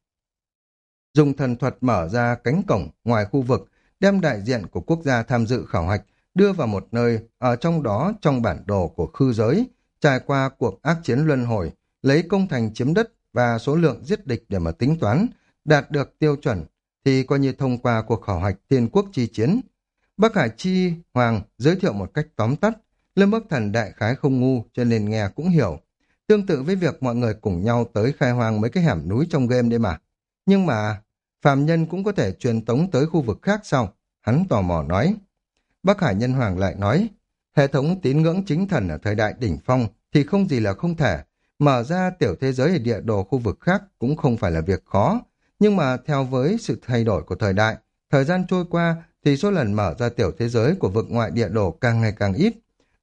Dùng thần thuật mở ra cánh cổng ngoài khu vực, đem đại diện của quốc gia tham dự khảo hạch đưa vào một nơi ở trong đó trong bản đồ của khư giới, trải qua cuộc ác chiến luân hồi, lấy công thành chiếm đất và số lượng giết địch để mà tính toán, đạt được tiêu chuẩn thì coi như thông qua cuộc khảo hạch thiên quốc chi chiến. Bắc Hải chi hoàng giới thiệu một cách tóm tắt, Lâm Bắc Thần đại khái không ngu cho nên nghe cũng hiểu. Tương tự với việc mọi người cùng nhau tới khai hoang mấy cái hẻm núi trong game đấy mà. Nhưng mà phàm nhân cũng có thể truyền tống tới khu vực khác sao? Hắn tò mò nói. Bắc Hải nhân hoàng lại nói, hệ thống tín ngưỡng chính thần ở thời đại đỉnh phong thì không gì là không thể. Mở ra tiểu thế giới ở địa đồ khu vực khác cũng không phải là việc khó. Nhưng mà theo với sự thay đổi của thời đại, thời gian trôi qua thì số lần mở ra tiểu thế giới của vực ngoại địa đồ càng ngày càng ít.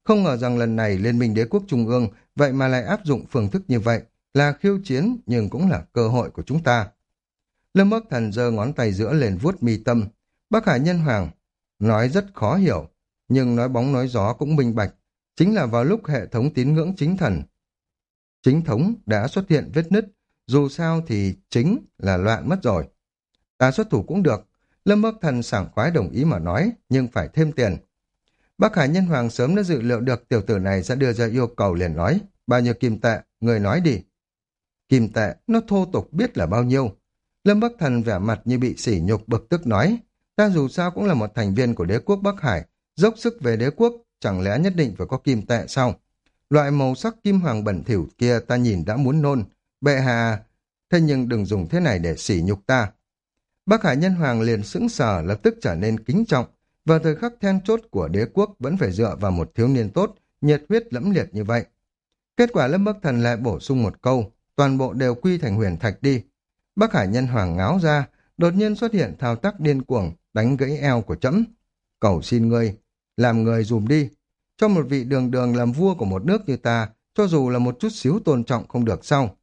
Không ngờ rằng lần này Liên minh Đế quốc Trung ương vậy mà lại áp dụng phương thức như vậy, là khiêu chiến nhưng cũng là cơ hội của chúng ta. Lâm Bắc Thần giơ ngón tay giữa lên vuốt mi tâm. Bắc Hải Nhân Hoàng nói rất khó hiểu, nhưng nói bóng nói gió cũng minh bạch. Chính là vào lúc hệ thống tín ngưỡng chính thần, chính thống đã xuất hiện vết nứt, dù sao thì chính là loạn mất rồi. Ta xuất thủ cũng được. Lâm Bắc Thần sảng khoái đồng ý mà nói, nhưng phải thêm tiền. Bắc Hải Nhân Hoàng sớm đã dự liệu được tiểu tử này sẽ đưa ra yêu cầu, liền nói, bao nhiêu kim tệ, người nói đi. Kim tệ, nó thô tục biết là bao nhiêu. Lâm Bắc Thần vẻ mặt như bị sỉ nhục bực tức nói, ta dù sao cũng là một thành viên của đế quốc Bắc Hải, dốc sức về đế quốc, chẳng lẽ nhất định phải có kim tệ sao? Loại màu sắc kim hoàng bẩn thỉu kia ta nhìn đã muốn nôn. Bệ hạ, thế nhưng đừng dùng thế này để sỉ nhục ta. Bắc Hải Nhân Hoàng liền sững sờ, lập tức trở nên kính trọng. Và thời khắc then chốt của đế quốc vẫn phải dựa vào một thiếu niên tốt, nhiệt huyết lẫm liệt như vậy. Kết quả Lâm Bắc Thần lại bổ sung một câu, toàn bộ đều quy thành huyền thạch đi. Bắc Hải Nhân Hoàng ngáo ra, đột nhiên xuất hiện thao tác điên cuồng, đánh gãy eo của trẫm. Cầu xin ngươi, làm người dùm đi. Cho một vị đường đường làm vua của một nước như ta, cho dù là một chút xíu tôn trọng không được sao?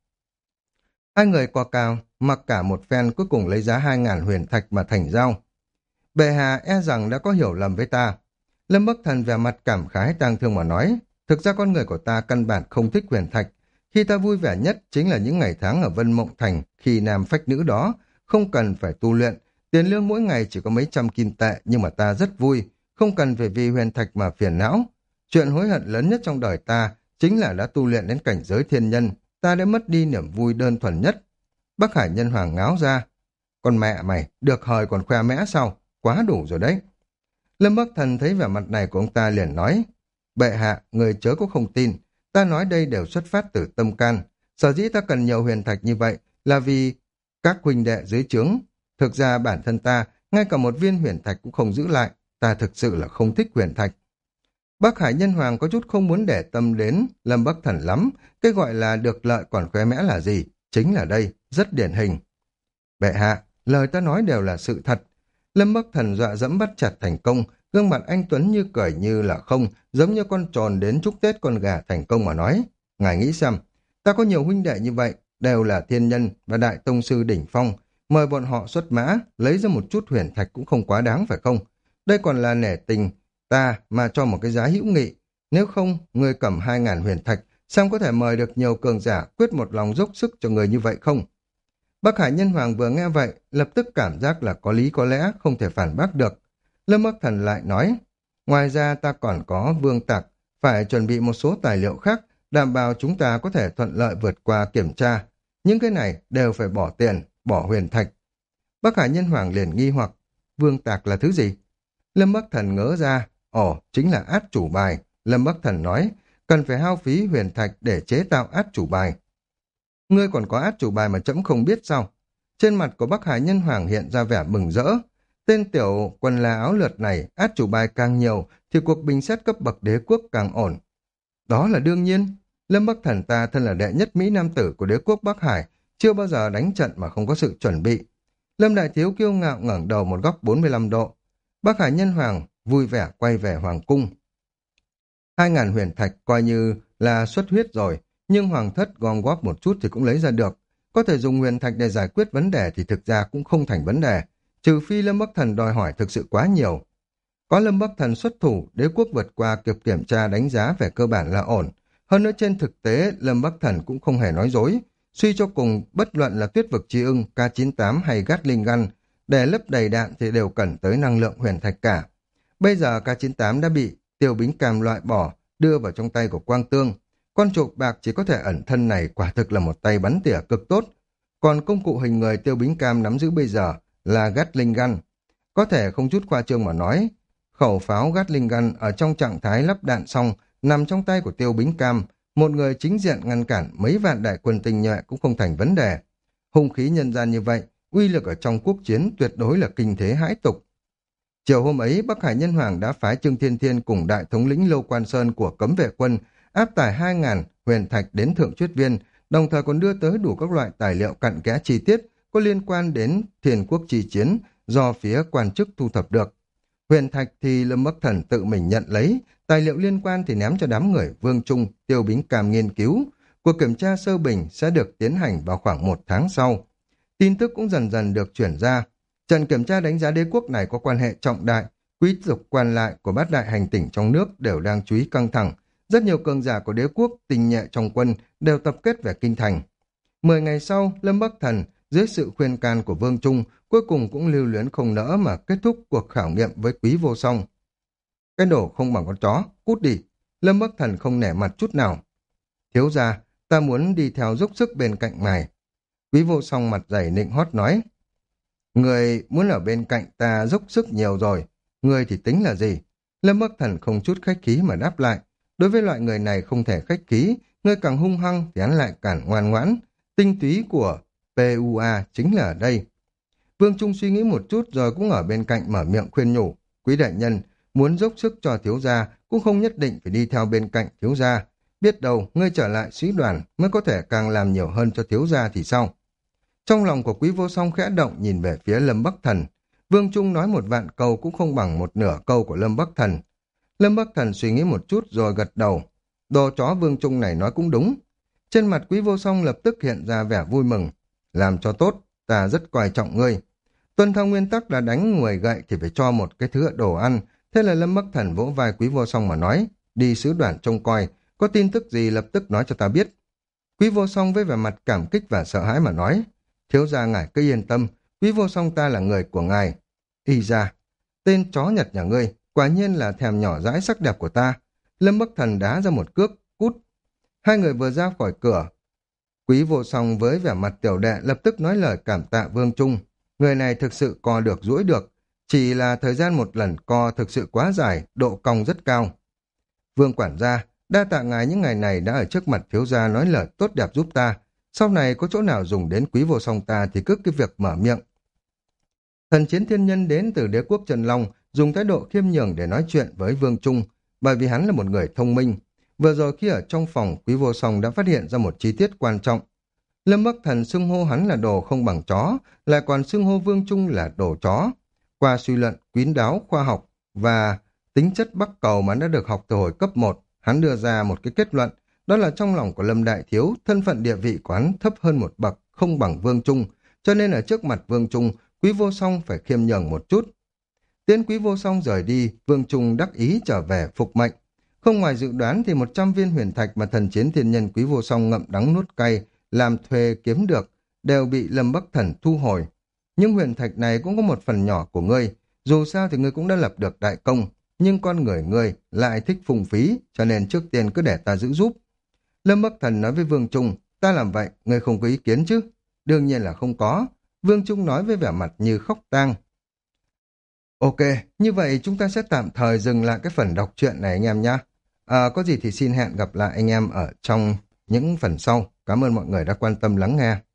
Hai người qua cao, mặc cả một phen cuối cùng lấy giá hai ngàn huyền thạch mà thành giao. Bệ hạ e rằng đã có hiểu lầm với ta. Lâm Bắc Thần vẻ mặt cảm khái tang thương mà nói, thực ra con người của ta căn bản không thích huyền thạch. Khi ta vui vẻ nhất chính là những ngày tháng ở Vân Mộng Thành, khi nam phách nữ đó, không cần phải tu luyện, tiền lương mỗi ngày chỉ có mấy trăm kim tệ, nhưng mà ta rất vui, không cần phải vì huyền thạch mà phiền não. Chuyện hối hận lớn nhất trong đời ta chính là đã tu luyện đến cảnh giới thiên nhân, ta đã mất đi niềm vui đơn thuần nhất. Bắc Hải Nhân Hoàng ngáo ra, con mẹ mày, được hời còn khoe mẽ sao? Quá đủ rồi đấy. Lâm Bắc Thần thấy vẻ mặt này của ông ta liền nói, bệ hạ, người chớ có không tin, ta nói đây đều xuất phát từ tâm can. Sở dĩ ta cần nhiều huyền thạch như vậy là vì các huynh đệ dưới trướng. Thực ra bản thân ta, ngay cả một viên huyền thạch cũng không giữ lại, ta thực sự là không thích huyền thạch. Bắc Hải Nhân Hoàng có chút không muốn để tâm đến Lâm Bắc Thần lắm, cái gọi là được lợi còn khoe mẽ là gì? Chính là đây, rất điển hình. Bệ hạ, lời ta nói đều là sự thật. Lâm Bắc Thần dọa dẫm bắt chặt thành công, gương mặt anh Tuấn như cười như là không, giống như con trồn đến chúc Tết con gà thành công mà nói. Ngài nghĩ xem, ta có nhiều huynh đệ như vậy, đều là thiên nhân và đại tông sư đỉnh phong, mời bọn họ xuất mã, lấy ra một chút huyền thạch cũng không quá đáng phải không? Đây còn là nể tình ta mà cho một cái giá hữu nghị. Nếu không, người cầm hai ngàn huyền thạch, xem có thể mời được nhiều cường giả quyết một lòng dốc sức cho người như vậy không? Bắc Hải Nhân Hoàng vừa nghe vậy, lập tức cảm giác là có lý có lẽ, không thể phản bác được. Lâm Bắc Thần lại nói, ngoài ra ta còn có vương tặc, phải chuẩn bị một số tài liệu khác, đảm bảo chúng ta có thể thuận lợi vượt qua kiểm tra. Những cái này đều phải bỏ tiền, bỏ huyền thạch. Bắc Hải Nhân Hoàng liền nghi hoặc, vương tặc là thứ gì? Lâm Bắc Thần ngớ ra, ồ, chính là át chủ bài. Lâm Bắc Thần nói, cần phải hao phí huyền thạch để chế tạo át chủ bài. Ngươi còn có át chủ bài mà trẫm không biết sao? Trên mặt của Bắc Hải Nhân Hoàng hiện ra vẻ mừng rỡ. Tên tiểu quần là áo lượt này, át chủ bài càng nhiều, thì cuộc bình xét cấp bậc đế quốc càng ổn. Đó là đương nhiên. Lâm Bắc Thần ta thân là đệ nhất Mỹ Nam tử của đế quốc Bắc Hải, chưa bao giờ đánh trận mà không có sự chuẩn bị. Lâm Đại Thiếu kiêu ngạo ngẩng đầu một góc bốn mươi lăm độ. Bắc Hải Nhân Hoàng vui vẻ quay về Hoàng cung. Hai ngàn huyền thạch coi như là xuất huyết rồi, nhưng Hoàng thất gom góp một chút thì cũng lấy ra được. Có thể dùng huyền thạch để giải quyết vấn đề thì thực ra cũng không thành vấn đề, trừ phi Lâm Bắc Thần đòi hỏi thực sự quá nhiều. Có Lâm Bắc Thần xuất thủ, đế quốc vượt qua kịp kiểm tra đánh giá về cơ bản là ổn. Hơn nữa trên thực tế, Lâm Bắc Thần cũng không hề nói dối. Suy cho cùng, bất luận là tuyết vực chi ưng, K chín tám hay Gatling Gun, để lấp đầy đạn thì đều cần tới năng lượng huyền thạch cả. Bây giờ K chín tám đã bị Tiêu Bính Cam loại bỏ, đưa vào trong tay của Quang Tương. Con chuột bạc chỉ có thể ẩn thân này quả thực là một tay bắn tỉa cực tốt. Còn công cụ hình người Tiêu Bính Cam nắm giữ bây giờ là Gatling Gun. Có thể không chút khoa trương mà nói, khẩu pháo Gatling Gun ở trong trạng thái lắp đạn xong, nằm trong tay của Tiêu Bính Cam, một người chính diện ngăn cản mấy vạn đại quân tinh nhuệ cũng không thành vấn đề. Hung khí nhân gian như vậy, uy lực ở trong quốc chiến tuyệt đối là kinh thế hãi tục. Chiều hôm ấy, Bắc Hải Nhân Hoàng đã phái Trương Thiên Thiên cùng đại thống lĩnh Lô Quan Sơn của cấm vệ quân áp tải hai ngàn huyền thạch đến Thượng Chuyết Viên, đồng thời còn đưa tới đủ các loại tài liệu cặn kẽ chi tiết có liên quan đến Thiên Quốc chi chiến do phía quan chức thu thập được. Huyền thạch thì Lâm Bắc Thần tự mình nhận lấy, tài liệu liên quan thì ném cho đám người Vương Trung, Tiêu Bính Cam nghiên cứu. Cuộc kiểm tra sơ bình sẽ được tiến hành vào khoảng một tháng sau. Tin tức cũng dần dần được chuyển ra. Trận kiểm tra đánh giá đế quốc này có quan hệ trọng đại, quý tộc quan lại của bát đại hành tỉnh trong nước đều đang chú ý căng thẳng. Rất nhiều cường giả của đế quốc tinh nhuệ trong quân đều tập kết về kinh thành. Mười ngày sau, Lâm Bắc Thần dưới sự khuyên can của Vương Trung cuối cùng cũng lưu luyến không nỡ mà kết thúc cuộc khảo nghiệm với Quý Vô Song. Cái đồ không bằng con chó, cút đi. Lâm Bắc Thần không nể mặt chút nào. Thiếu gia, ta muốn đi theo giúp sức bên cạnh mày. Quý Vô Song mặt dày nịnh hót nói. Người muốn ở bên cạnh ta dốc sức nhiều rồi, người thì tính là gì? Lâm Bắc Thần không chút khách khí mà đáp lại. Đối với loại người này không thể khách khí, người càng hung hăng thì hắn lại càng ngoan ngoãn. Tinh túy của pê u a chính là ở đây. Vương Trung suy nghĩ một chút rồi cũng ở bên cạnh mở miệng khuyên nhủ. Quý đại nhân, muốn dốc sức cho thiếu gia cũng không nhất định phải đi theo bên cạnh thiếu gia. Biết đâu, ngươi trở lại sĩ đoàn mới có thể càng làm nhiều hơn cho thiếu gia thì sao? Trong lòng của Quý Vô Song khẽ động nhìn về phía Lâm Bắc Thần. Vương Trung nói một vạn câu cũng không bằng một nửa câu của Lâm Bắc Thần. Lâm Bắc Thần suy nghĩ một chút rồi gật đầu. Đồ chó Vương Trung này nói cũng đúng. Trên mặt Quý Vô Song lập tức hiện ra vẻ vui mừng. Làm cho tốt, ta rất coi trọng ngươi. Tuân theo nguyên tắc là đánh người gậy thì phải cho một cái thứ đồ ăn. Thế là Lâm Bắc Thần vỗ vai Quý Vô Song mà nói, đi sứ đoàn trông coi, có tin tức gì lập tức nói cho ta biết. Quý Vô Song với vẻ mặt cảm kích và sợ hãi mà nói, thiếu gia ngài cứ yên tâm, Quý Vô Song ta là người của ngài. Y ra, tên chó Nhật nhà ngươi, quả nhiên là thèm nhỏ dãi sắc đẹp của ta. Lâm Bắc Thần đá ra một cước, cút. Hai người vừa ra khỏi cửa, Quý Vô Song với vẻ mặt tiểu đệ lập tức nói lời cảm tạ Vương Trung. Người này thực sự co được duỗi được, chỉ là thời gian một lần co thực sự quá dài, độ cong rất cao. Vương quản gia, đa tạ ngài những ngày này đã ở trước mặt thiếu gia nói lời tốt đẹp giúp ta. Sau này có chỗ nào dùng đến Quý Vô Song ta thì cứ cái việc mở miệng. Thần chiến thiên nhân đến từ đế quốc Trần Long dùng thái độ khiêm nhường để nói chuyện với Vương Trung, bởi vì hắn là một người thông minh. Vừa rồi khi ở trong phòng, Quý Vô Song đã phát hiện ra một chi tiết quan trọng. Lâm Bắc Thần xưng hô hắn là đồ không bằng chó, lại còn xưng hô Vương Trung là đồ chó. Qua suy luận, kín đáo, khoa học và tính chất bắc cầu mà đã được học từ hồi cấp một, hắn đưa ra một cái kết luận, đó là trong lòng của Lâm Đại Thiếu, thân phận địa vị của hắn thấp hơn một bậc, không bằng Vương Trung, cho nên ở trước mặt Vương Trung, Quý Vô Song phải khiêm nhường một chút. Tiến Quý Vô Song rời đi, Vương Trung đắc ý trở về phục mệnh. Không ngoài dự đoán thì một trăm viên huyền thạch mà thần chiến thiên nhân Quý Vô Song ngậm đắng nuốt cay, làm thuê kiếm được, đều bị Lâm Bắc Thần thu hồi. Nhưng huyền thạch này cũng có một phần nhỏ của ngươi, dù sao thì ngươi cũng đã lập được đại công, nhưng con người ngươi lại thích phung phí, cho nên trước tiên cứ để ta giữ giúp. Lâm Bắc Thần nói với Vương Trung, ta làm vậy, ngươi không có ý kiến chứ? Đương nhiên là không có. Vương Trung nói với vẻ mặt như khóc tang. Ok, như vậy chúng ta sẽ tạm thời dừng lại cái phần đọc truyện này anh em nhé. À, có gì thì xin hẹn gặp lại anh em ở trong những phần sau. Cảm ơn mọi người đã quan tâm lắng nghe.